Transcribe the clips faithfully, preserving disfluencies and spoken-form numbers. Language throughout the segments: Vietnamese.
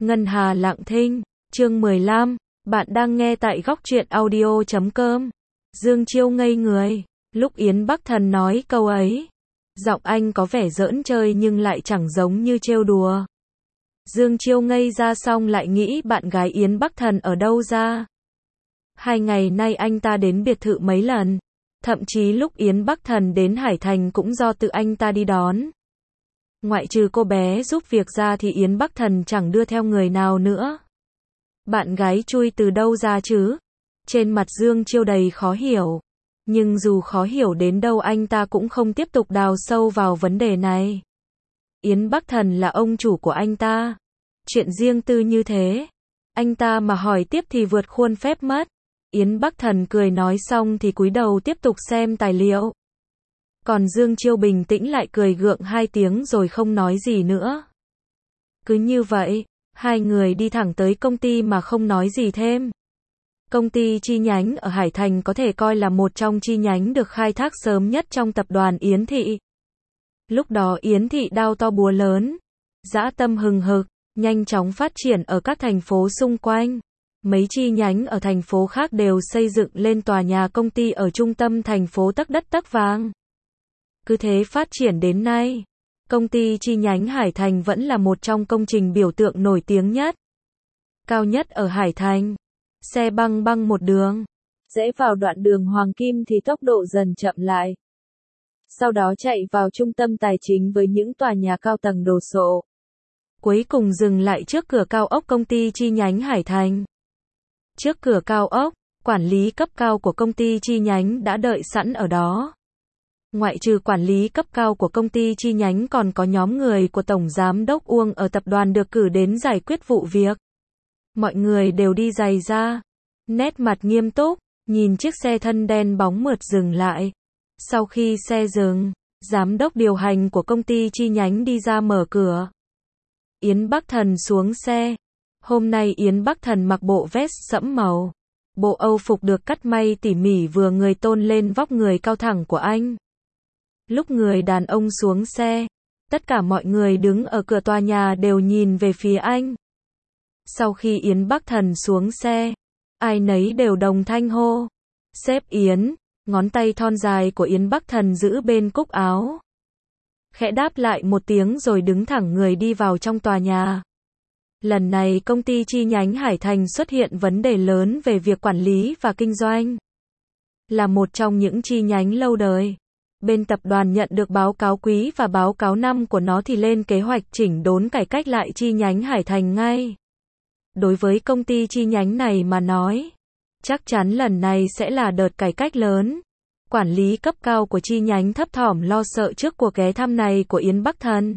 Ngân Hà Lặng Thinh, chương mười lăm, bạn đang nghe tại góc truyện audio chấm com. Dương Chiêu ngây người, lúc Yến Bắc Thần nói câu ấy. Giọng anh có vẻ giỡn chơi nhưng lại chẳng giống như trêu đùa. Dương Chiêu ngây ra xong lại nghĩ bạn gái Yến Bắc Thần ở đâu ra. Hai ngày nay anh ta đến biệt thự mấy lần. Thậm chí lúc Yến Bắc Thần đến Hải Thành cũng do tự anh ta đi đón. Ngoại trừ cô bé giúp việc ra thì Yến Bắc Thần chẳng đưa theo người nào nữa. Bạn gái chui từ đâu ra chứ? Trên mặt Dương Chiêu đầy khó hiểu. Nhưng dù khó hiểu đến đâu anh ta cũng không tiếp tục đào sâu vào vấn đề này. Yến Bắc Thần là ông chủ của anh ta. Chuyện riêng tư như thế. Anh ta mà hỏi tiếp thì vượt khuôn phép mất. Yến Bắc Thần cười nói xong thì cúi đầu tiếp tục xem tài liệu. Còn Dương Chiêu bình tĩnh lại cười gượng hai tiếng rồi không nói gì nữa. Cứ như vậy, hai người đi thẳng tới công ty mà không nói gì thêm. Công ty chi nhánh ở Hải Thành có thể coi là một trong chi nhánh được khai thác sớm nhất trong tập đoàn Yến Thị. Lúc đó Yến Thị đao to búa lớn, dã tâm hừng hực, nhanh chóng phát triển ở các thành phố xung quanh. Mấy chi nhánh ở thành phố khác đều xây dựng lên tòa nhà công ty ở trung tâm thành phố tấc đất tấc vàng. Cứ thế phát triển đến nay, công ty chi nhánh Hải Thành vẫn là một trong công trình biểu tượng nổi tiếng nhất. Cao nhất ở Hải Thành, xe băng băng một đường. Rẽ vào đoạn đường Hoàng Kim thì tốc độ dần chậm lại. Sau đó chạy vào trung tâm tài chính với những tòa nhà cao tầng đồ sộ. Cuối cùng dừng lại trước cửa cao ốc công ty chi nhánh Hải Thành. Trước cửa cao ốc, quản lý cấp cao của công ty chi nhánh đã đợi sẵn ở đó. Ngoại trừ quản lý cấp cao của công ty chi nhánh còn có nhóm người của Tổng Giám đốc Uông ở tập đoàn được cử đến giải quyết vụ việc. Mọi người đều đi giày da, nét mặt nghiêm túc, nhìn chiếc xe thân đen bóng mượt dừng lại. Sau khi xe dừng, giám đốc điều hành của công ty chi nhánh đi ra mở cửa. Yến Bắc Thần xuống xe. Hôm nay Yến Bắc Thần mặc bộ vest sẫm màu. Bộ Âu phục được cắt may tỉ mỉ vừa người tôn lên vóc người cao thẳng của anh. Lúc người đàn ông xuống xe, tất cả mọi người đứng ở cửa tòa nhà đều nhìn về phía anh. Sau khi Yến Bắc Thần xuống xe, ai nấy đều đồng thanh hô. Sếp Yến, ngón tay thon dài của Yến Bắc Thần giữ bên cúc áo. Khẽ đáp lại một tiếng rồi đứng thẳng người đi vào trong tòa nhà. Lần này công ty chi nhánh Hải Thành xuất hiện vấn đề lớn về việc quản lý và kinh doanh. Là một trong những chi nhánh lâu đời. Bên tập đoàn nhận được báo cáo quý và báo cáo năm của nó thì lên kế hoạch chỉnh đốn cải cách lại chi nhánh Hải Thành ngay. Đối với công ty chi nhánh này mà nói, chắc chắn lần này sẽ là đợt cải cách lớn. Quản lý cấp cao của chi nhánh thấp thỏm lo sợ trước cuộc ghé thăm này của Yến Bắc Thần.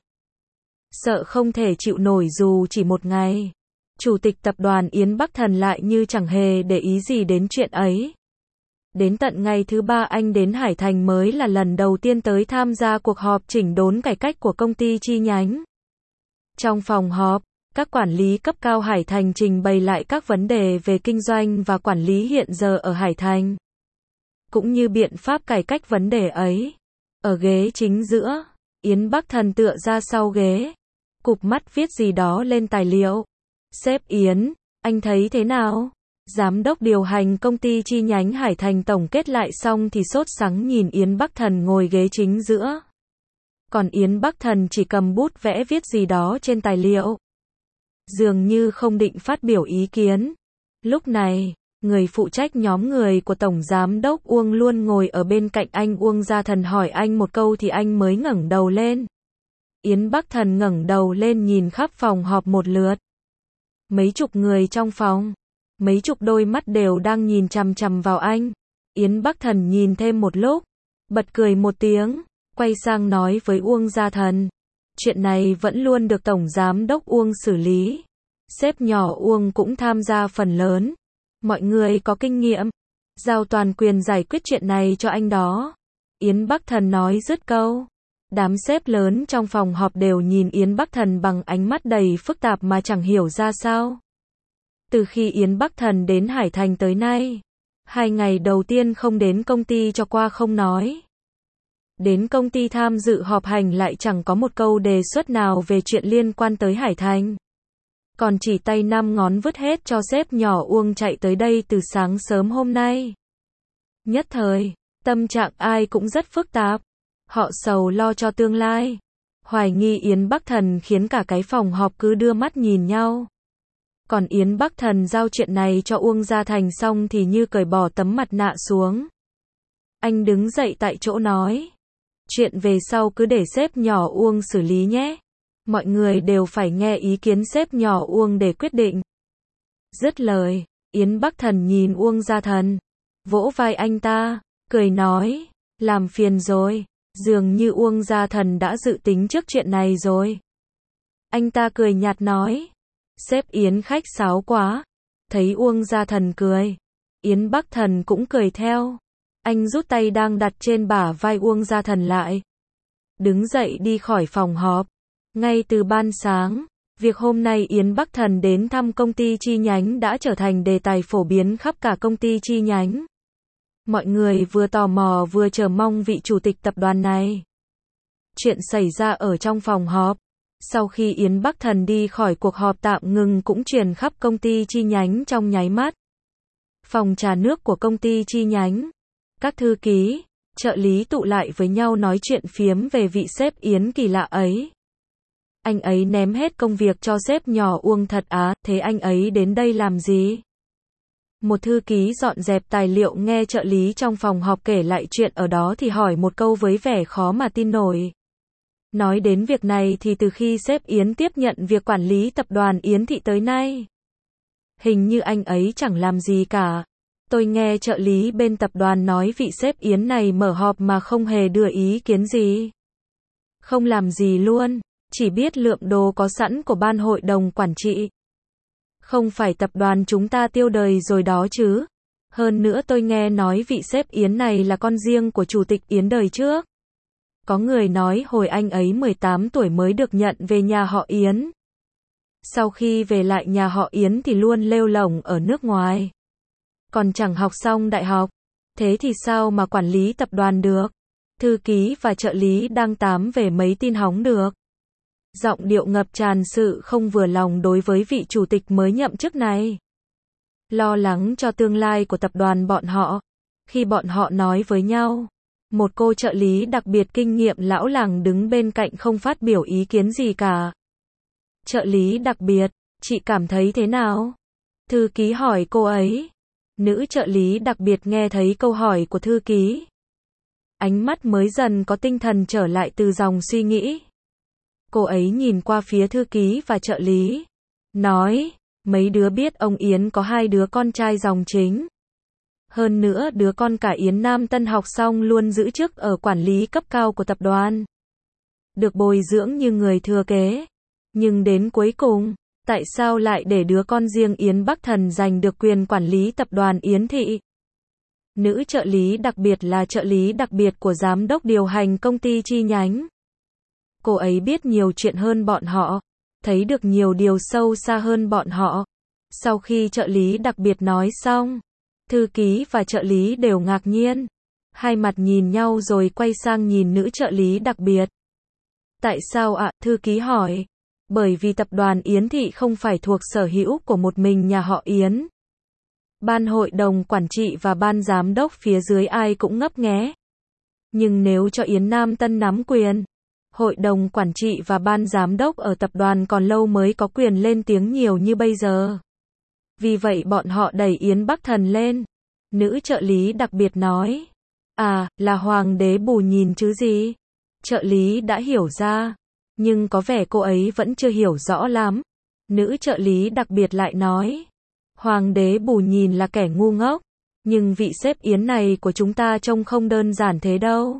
Sợ không thể chịu nổi dù chỉ một ngày. Chủ tịch tập đoàn Yến Bắc Thần lại như chẳng hề để ý gì đến chuyện ấy. Đến tận ngày thứ ba anh đến Hải Thành mới là lần đầu tiên tới tham gia cuộc họp chỉnh đốn cải cách của công ty chi nhánh. Trong phòng họp, các quản lý cấp cao Hải Thành trình bày lại các vấn đề về kinh doanh và quản lý hiện giờ ở Hải Thành. Cũng như biện pháp cải cách vấn đề ấy. Ở ghế chính giữa, Yến Bắc Thần tựa ra sau ghế, cụp mắt viết gì đó lên tài liệu. Sếp Yến, anh thấy thế nào? Giám đốc điều hành công ty chi nhánh Hải Thành tổng kết lại xong thì sốt sắng nhìn Yến Bắc Thần ngồi ghế chính giữa. Còn Yến Bắc Thần chỉ cầm bút vẽ viết gì đó trên tài liệu. Dường như không định phát biểu ý kiến. Lúc này, người phụ trách nhóm người của Tổng Giám đốc Uông luôn ngồi ở bên cạnh anh. Uông Gia Thần hỏi anh một câu thì anh mới ngẩng đầu lên. Yến Bắc Thần ngẩng đầu lên nhìn khắp phòng họp một lượt. Mấy chục người trong phòng, mấy chục đôi mắt đều đang nhìn chằm chằm vào anh. Yến Bắc Thần nhìn thêm một lúc, bật cười một tiếng, quay sang nói với Uông Gia Thần. Chuyện này vẫn luôn được Tổng Giám đốc Uông xử lý. Sếp nhỏ Uông cũng tham gia phần lớn. Mọi người có kinh nghiệm, giao toàn quyền giải quyết chuyện này cho anh đó. Yến Bắc Thần nói dứt câu. Đám sếp lớn trong phòng họp đều nhìn Yến Bắc Thần bằng ánh mắt đầy phức tạp mà chẳng hiểu ra sao. Từ khi Yến Bắc Thần đến Hải Thành tới nay, hai ngày đầu tiên không đến công ty cho qua không nói. Đến công ty tham dự họp hành lại chẳng có một câu đề xuất nào về chuyện liên quan tới Hải Thành. còn chỉ tay năm ngón vứt hết cho sếp nhỏ Uông chạy tới đây từ sáng sớm hôm nay. Nhất thời, tâm trạng ai cũng rất phức tạp. Họ sầu lo cho tương lai, hoài nghi Yến Bắc Thần khiến cả cái phòng họp cứ đưa mắt nhìn nhau. Còn Yến Bắc Thần giao chuyện này cho Uông Gia Thành xong thì như cởi bỏ tấm mặt nạ xuống. Anh đứng dậy tại chỗ nói, chuyện về sau cứ để sếp nhỏ Uông xử lý nhé. Mọi người đều phải nghe ý kiến sếp nhỏ Uông để quyết định. Dứt lời, Yến Bắc Thần nhìn Uông Gia Thần, vỗ vai anh ta, cười nói, làm phiền rồi, dường như Uông Gia Thần đã dự tính trước chuyện này rồi. Anh ta cười nhạt nói, sếp Yến khách sáo quá. Thấy Uông Gia Thần cười, Yến Bắc Thần cũng cười theo. Anh rút tay đang đặt trên bả vai Uông Gia Thần lại, đứng dậy đi khỏi phòng họp. Ngay từ ban sáng, việc hôm nay Yến Bắc Thần đến thăm công ty chi nhánh đã trở thành đề tài phổ biến khắp cả công ty chi nhánh. Mọi người vừa tò mò vừa chờ mong vị chủ tịch tập đoàn này. Chuyện xảy ra ở trong phòng họp, sau khi Yến Bắc Thần đi khỏi cuộc họp tạm ngừng cũng truyền khắp công ty chi nhánh trong nháy mắt. Phòng trà nước của công ty chi nhánh, các thư ký, trợ lý tụ lại với nhau nói chuyện phiếm về vị sếp Yến kỳ lạ ấy. Anh ấy ném hết công việc cho sếp nhỏ Uông thật á, thế anh ấy đến đây làm gì? Một thư ký dọn dẹp tài liệu nghe trợ lý trong phòng họp kể lại chuyện ở đó thì hỏi một câu với vẻ khó mà tin nổi. Nói đến việc này thì từ khi sếp Yến tiếp nhận việc quản lý tập đoàn Yến Thị tới nay, hình như anh ấy chẳng làm gì cả. Tôi nghe trợ lý bên tập đoàn nói vị sếp Yến này mở họp mà không hề đưa ý kiến gì. Không làm gì luôn, chỉ biết lượng đồ có sẵn của ban hội đồng quản trị. Không phải tập đoàn chúng ta tiêu đời rồi đó chứ. Hơn nữa tôi nghe nói vị sếp Yến này là con riêng của chủ tịch Yến đời trước. Có người nói hồi anh ấy mười tám tuổi mới được nhận về nhà họ Yến. Sau khi về lại nhà họ Yến thì luôn lêu lổng ở nước ngoài. Còn chẳng học xong đại học. Thế thì sao mà quản lý tập đoàn được? Thư ký và trợ lý đang tám về mấy tin hóng được. Giọng điệu ngập tràn sự không vừa lòng đối với vị chủ tịch mới nhậm chức này. Lo lắng cho tương lai của tập đoàn bọn họ. Khi bọn họ nói với nhau, một cô trợ lý đặc biệt kinh nghiệm lão làng đứng bên cạnh không phát biểu ý kiến gì cả. Trợ lý đặc biệt, chị cảm thấy thế nào? Thư ký hỏi cô ấy. Nữ trợ lý đặc biệt nghe thấy câu hỏi của thư ký. Ánh mắt mới dần có tinh thần trở lại từ dòng suy nghĩ. Cô ấy nhìn qua phía thư ký và trợ lý. Nói, mấy đứa biết ông Yến có hai đứa con trai dòng chính. Hơn nữa đứa con cả Yến Nam Tân học xong luôn giữ chức ở quản lý cấp cao của tập đoàn. Được bồi dưỡng như người thừa kế. Nhưng đến cuối cùng, tại sao lại để đứa con riêng Yến Bắc Thần giành được quyền quản lý tập đoàn Yến Thị? Nữ trợ lý đặc biệt là trợ lý đặc biệt của giám đốc điều hành công ty chi nhánh. Cô ấy biết nhiều chuyện hơn bọn họ, thấy được nhiều điều sâu xa hơn bọn họ. Sau khi trợ lý đặc biệt nói xong, thư ký và trợ lý đều ngạc nhiên. Hai mặt nhìn nhau rồi quay sang nhìn nữ trợ lý đặc biệt. Tại sao ạ? Thư ký hỏi. Bởi vì tập đoàn Yến Thị không phải thuộc sở hữu của một mình nhà họ Yến. Ban hội đồng quản trị và ban giám đốc phía dưới ai cũng ngấp nghé. Nhưng nếu cho Yến Nam Tân nắm quyền, hội đồng quản trị và ban giám đốc ở tập đoàn còn lâu mới có quyền lên tiếng nhiều như bây giờ. Vì vậy bọn họ đẩy Yến Bắc Thần lên. Nữ trợ lý đặc biệt nói. À, là hoàng đế bù nhìn chứ gì? Trợ lý đã hiểu ra. Nhưng có vẻ cô ấy vẫn chưa hiểu rõ lắm. Nữ trợ lý đặc biệt lại nói. Hoàng đế bù nhìn là kẻ ngu ngốc. Nhưng vị sếp Yến này của chúng ta trông không đơn giản thế đâu.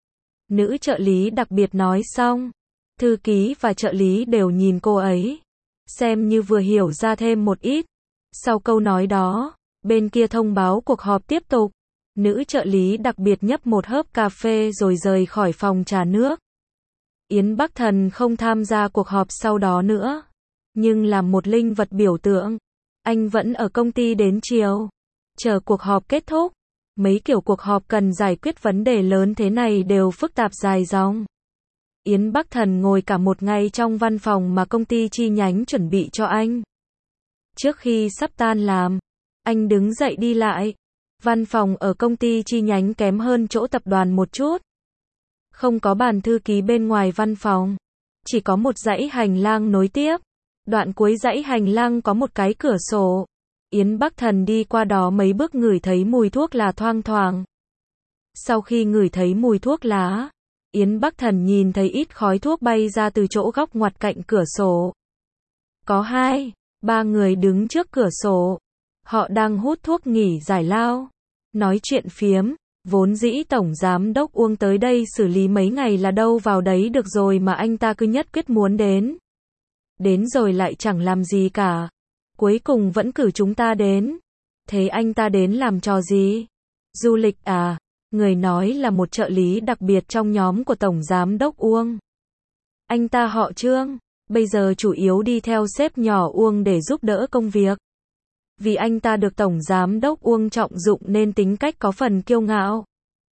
Nữ trợ lý đặc biệt nói xong. Thư ký và trợ lý đều nhìn cô ấy. Xem như vừa hiểu ra thêm một ít. Sau câu nói đó, bên kia thông báo cuộc họp tiếp tục. Nữ trợ lý đặc biệt nhấp một hớp cà phê rồi rời khỏi phòng trà nước. Yến Bắc Thần không tham gia cuộc họp sau đó nữa. Nhưng là một linh vật biểu tượng. Anh vẫn ở công ty đến chiều. Chờ cuộc họp kết thúc. Mấy kiểu cuộc họp cần giải quyết vấn đề lớn thế này đều phức tạp dài dòng. Yến Bắc Thần ngồi cả một ngày trong văn phòng mà công ty chi nhánh chuẩn bị cho anh. Trước khi sắp tan làm, anh đứng dậy đi lại. Văn phòng ở công ty chi nhánh kém hơn chỗ tập đoàn một chút. Không có bàn thư ký bên ngoài văn phòng. Chỉ có một dãy hành lang nối tiếp. Đoạn cuối dãy hành lang có một cái cửa sổ. Yến Bắc Thần đi qua đó mấy bước ngửi thấy mùi thuốc lá thoang thoảng. Sau khi ngửi thấy mùi thuốc lá, Yến Bắc Thần nhìn thấy ít khói thuốc bay ra từ chỗ góc ngoặt cạnh cửa sổ. Có hai, ba người đứng trước cửa sổ. Họ đang hút thuốc nghỉ giải lao. Nói chuyện phiếm. Vốn dĩ Tổng Giám đốc Uông tới đây xử lý mấy ngày là đâu vào đấy được rồi mà anh ta cứ nhất quyết muốn đến. Đến rồi lại chẳng làm gì cả. Cuối cùng vẫn cử chúng ta đến. Thế anh ta đến làm trò gì? Du lịch à? Người nói là một trợ lý đặc biệt trong nhóm của Tổng Giám đốc Uông. Anh ta họ Trương, bây giờ chủ yếu đi theo sếp nhỏ Uông để giúp đỡ công việc. Vì anh ta được Tổng Giám đốc Uông trọng dụng nên tính cách có phần kiêu ngạo.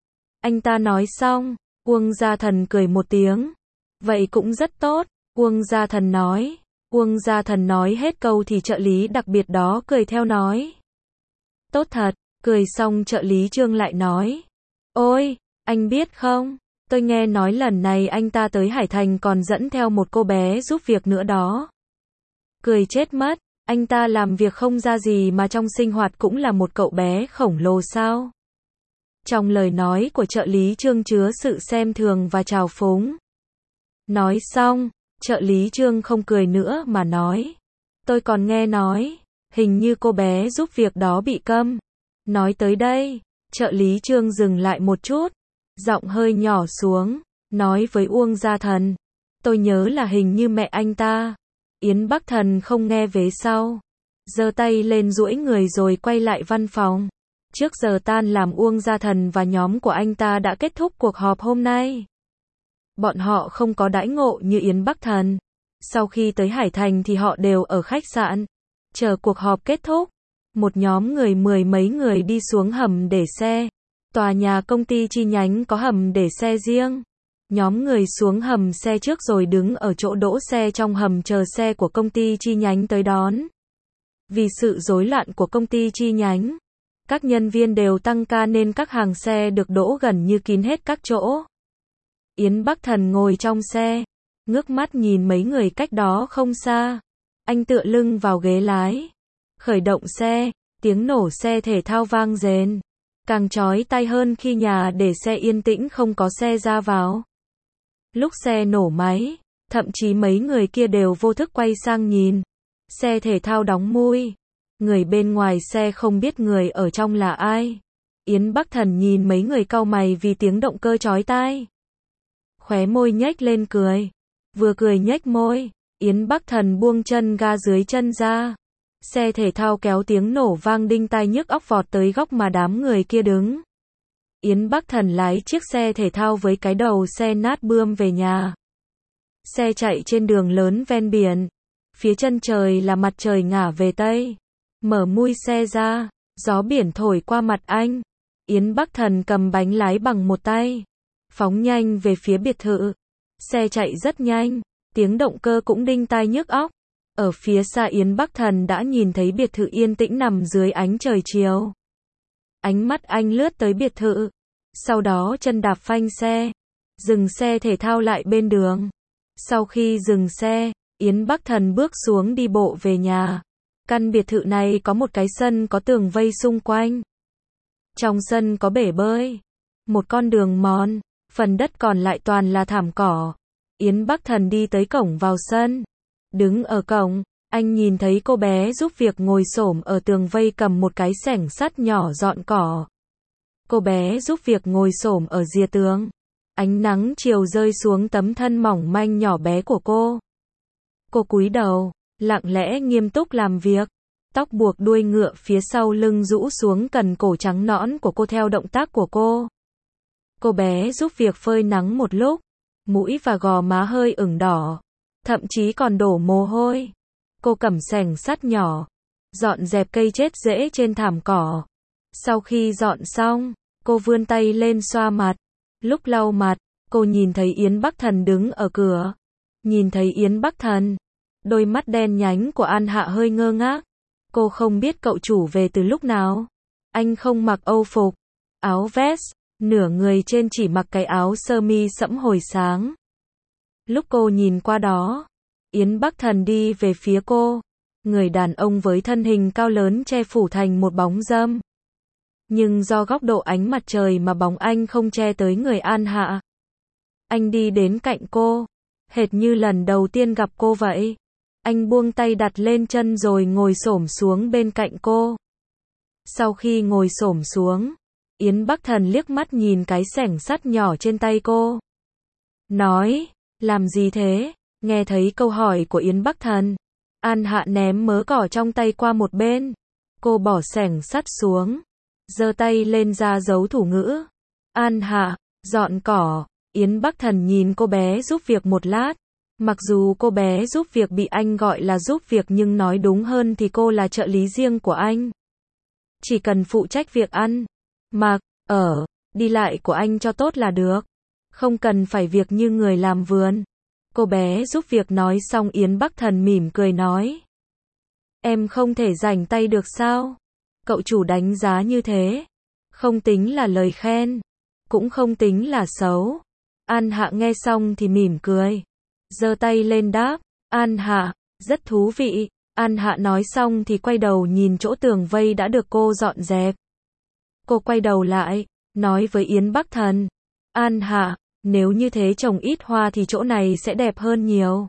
Anh ta nói xong, Uông Gia Thần cười một tiếng. Vậy cũng rất tốt, Uông Gia Thần nói. Uông Gia Thần nói hết câu thì trợ lý đặc biệt đó cười theo nói. Tốt thật, cười xong trợ lý Trương lại nói. Ôi, anh biết không, tôi nghe nói lần này anh ta tới Hải Thành còn dẫn theo một cô bé giúp việc nữa đó. Cười chết mất, anh ta làm việc không ra gì mà trong sinh hoạt cũng là một cậu bé khổng lồ sao? Trong lời nói của trợ lý Trương chứa sự xem thường và trào phúng. Nói xong, trợ lý Trương không cười nữa mà nói. Tôi còn nghe nói, hình như cô bé giúp việc đó bị câm. Nói tới đây, trợ lý Trương dừng lại một chút, giọng hơi nhỏ xuống, nói với Uông Gia Thần. Tôi nhớ là hình như mẹ anh ta. Yến Bắc Thần không nghe vế sau. Giơ tay lên duỗi người rồi quay lại văn phòng. Trước giờ tan làm Uông Gia Thần và nhóm của anh ta đã kết thúc cuộc họp hôm nay. Bọn họ không có đãi ngộ như Yến Bắc Thần. Sau khi tới Hải Thành thì họ đều ở khách sạn. Chờ cuộc họp kết thúc, một nhóm người mười mấy người đi xuống hầm để xe. Tòa nhà công ty chi nhánh có hầm để xe riêng. Nhóm người xuống hầm xe trước rồi đứng ở chỗ đỗ xe trong hầm chờ xe của công ty chi nhánh tới đón. Vì sự rối loạn của công ty chi nhánh, các nhân viên đều tăng ca nên các hàng xe được đỗ gần như kín hết các chỗ. Yến Bắc Thần ngồi trong xe, ngước mắt nhìn mấy người cách đó không xa. Anh tựa lưng vào ghế lái. Khởi động xe, tiếng nổ xe thể thao vang rền. Càng chói tai hơn khi nhà để xe yên tĩnh không có xe ra vào. Lúc xe nổ máy, thậm chí mấy người kia đều vô thức quay sang nhìn. Xe thể thao đóng mui. Người bên ngoài xe không biết người ở trong là ai. Yến Bắc Thần nhìn mấy người cau mày vì tiếng động cơ chói tai. Khóe môi nhếch lên cười. Vừa cười nhếch môi, Yến Bắc Thần buông chân ga dưới chân ra. Xe thể thao kéo tiếng nổ vang đinh tai nhức óc vọt tới góc mà đám người kia đứng. Yến Bắc Thần lái chiếc xe thể thao với cái đầu xe nát bươm về nhà. Xe chạy trên đường lớn ven biển. Phía chân trời là mặt trời ngả về Tây. Mở mui xe ra, gió biển thổi qua mặt anh. Yến Bắc Thần cầm bánh lái bằng một tay. Phóng nhanh về phía biệt thự. Xe chạy rất nhanh. Tiếng động cơ cũng đinh tai nhức óc. Ở phía xa Yến Bắc Thần đã nhìn thấy biệt thự yên tĩnh nằm dưới ánh trời chiều. Ánh mắt anh lướt tới biệt thự. Sau đó chân đạp phanh xe. Dừng xe thể thao lại bên đường. Sau khi dừng xe, Yến Bắc Thần bước xuống đi bộ về nhà. Căn biệt thự này có một cái sân có tường vây xung quanh. Trong sân có bể bơi. Một con đường mòn. Phần đất còn lại toàn là thảm cỏ. Yến Bắc Thần đi tới cổng vào sân. Đứng ở cổng, anh nhìn thấy cô bé giúp việc ngồi xổm ở tường vây cầm một cái xẻng sắt nhỏ dọn cỏ. Cô bé giúp việc ngồi xổm ở rìa tường. Ánh nắng chiều rơi xuống tấm thân mỏng manh nhỏ bé của cô. Cô cúi đầu, lặng lẽ nghiêm túc làm việc. Tóc buộc đuôi ngựa phía sau lưng rũ xuống cần cổ trắng nõn của cô theo động tác của cô. Cô bé giúp việc phơi nắng một lúc. Mũi và gò má hơi ửng đỏ. Thậm chí còn đổ mồ hôi. Cô cầm xẻng sắt nhỏ. Dọn dẹp cây chết rễ trên thảm cỏ. Sau khi dọn xong, cô vươn tay lên xoa mặt. Lúc lau mặt, Cô nhìn thấy Yến Bắc Thần đứng ở cửa. Nhìn thấy Yến Bắc Thần, đôi mắt đen nhánh của An Hạ hơi ngơ ngác. Cô không biết cậu chủ về từ lúc nào. Anh không mặc âu phục, áo vest, nửa người trên chỉ mặc cái áo sơ mi sẫm hồi sáng. Lúc cô nhìn qua đó, Yến Bắc Thần đi về phía cô. Người đàn ông với thân hình cao lớn che phủ thành một bóng râm. Nhưng do góc độ ánh mặt trời mà bóng anh không che tới người An Hạ. Anh đi đến cạnh cô, hệt như lần đầu tiên gặp cô vậy. Anh buông tay đặt lên chân rồi ngồi xổm xuống bên cạnh cô. Sau khi ngồi xổm xuống, Yến Bắc Thần liếc mắt nhìn cái xẻng sắt nhỏ trên tay cô. Nói, làm gì thế? Nghe thấy câu hỏi của Yến Bắc Thần, An Hạ ném mớ cỏ trong tay qua một bên. Cô bỏ xẻng sắt xuống, giơ tay lên ra dấu thủ ngữ. An Hạ, dọn cỏ. Yến Bắc Thần nhìn cô bé giúp việc một lát. Mặc dù cô bé giúp việc bị anh gọi là giúp việc nhưng nói đúng hơn thì cô là trợ lý riêng của anh. Chỉ cần phụ trách việc ăn, mặc, ở, đi lại của anh cho tốt là được. Không cần phải việc như người làm vườn. Cô bé giúp việc nói xong Yến Bắc Thần mỉm cười nói. Em không thể rảnh tay được sao? Cậu chủ đánh giá như thế. Không tính là lời khen. Cũng không tính là xấu. An Hạ nghe xong thì mỉm cười. Giơ tay lên đáp. An Hạ, rất thú vị. An Hạ nói xong thì quay đầu nhìn chỗ tường vây đã được cô dọn dẹp. Cô quay đầu lại, nói với Yến Bắc Thần. An Hạ, nếu như thế trồng ít hoa thì chỗ này sẽ đẹp hơn nhiều.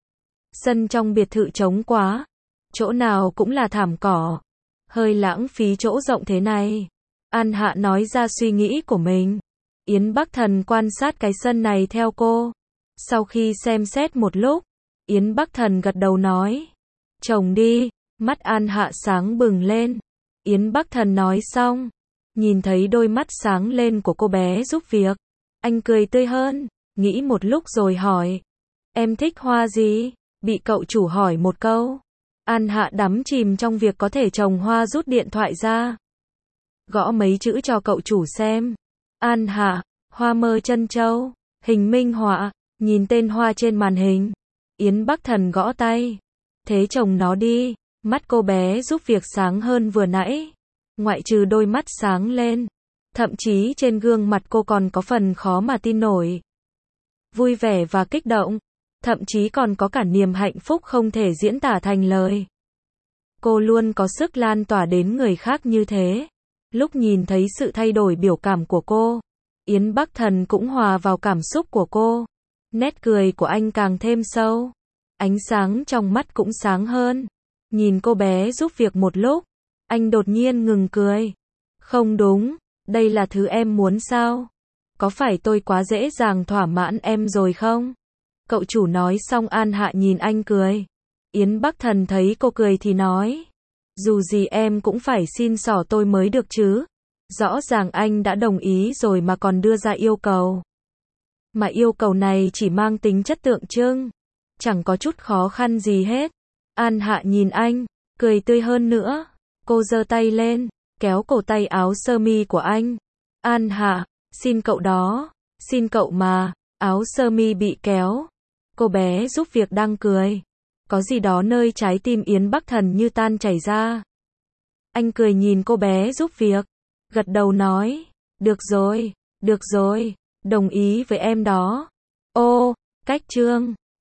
Sân trong biệt thự trống quá. Chỗ nào cũng là thảm cỏ. Hơi lãng phí chỗ rộng thế này. An Hạ nói ra suy nghĩ của mình. Yến Bắc Thần quan sát cái sân này theo cô. Sau khi xem xét một lúc, Yến Bắc Thần gật đầu nói. Trồng đi. Mắt An Hạ sáng bừng lên. Yến Bắc Thần nói xong, nhìn thấy đôi mắt sáng lên của cô bé giúp việc. Anh cười tươi hơn, nghĩ một lúc rồi hỏi. Em thích hoa gì? Bị cậu chủ hỏi một câu. An Hạ đắm chìm trong việc có thể trồng hoa rút điện thoại ra. Gõ mấy chữ cho cậu chủ xem. An Hạ, hoa mơ chân châu, hình minh họa, nhìn tên hoa trên màn hình. Yến Bắc Thần gõ tay. Thế trồng nó đi. Mắt cô bé giúp việc sáng hơn vừa nãy. Ngoại trừ đôi mắt sáng lên. Thậm chí trên gương mặt cô còn có phần khó mà tin nổi. Vui vẻ và kích động. Thậm chí còn có cả niềm hạnh phúc không thể diễn tả thành lời. Cô luôn có sức lan tỏa đến người khác như thế. Lúc nhìn thấy sự thay đổi biểu cảm của cô, Yến Bắc Thần cũng hòa vào cảm xúc của cô. Nét cười của anh càng thêm sâu. Ánh sáng trong mắt cũng sáng hơn. Nhìn cô bé giúp việc một lúc, anh đột nhiên ngừng cười. Không đúng, đây là thứ em muốn sao? Có phải tôi quá dễ dàng thỏa mãn em rồi không? Cậu chủ nói xong An Hạ nhìn anh cười. Yến Bắc Thần thấy cô cười thì nói. Dù gì em cũng phải xin xỏ tôi mới được chứ. Rõ ràng anh đã đồng ý rồi mà còn đưa ra yêu cầu. Mà yêu cầu này chỉ mang tính chất tượng trưng. Chẳng có chút khó khăn gì hết. An Hạ nhìn anh, cười tươi hơn nữa. Cô giơ tay lên, kéo cổ tay áo sơ mi của anh. An Hạ, xin cậu đó, xin cậu mà. Áo sơ mi bị kéo. Cô bé giúp việc đang cười. Có gì đó nơi trái tim Yến Bắc Thần như tan chảy ra. Anh cười nhìn cô bé giúp việc. Gật đầu nói. Được rồi, được rồi, đồng ý với em đó. Ô, cách chương.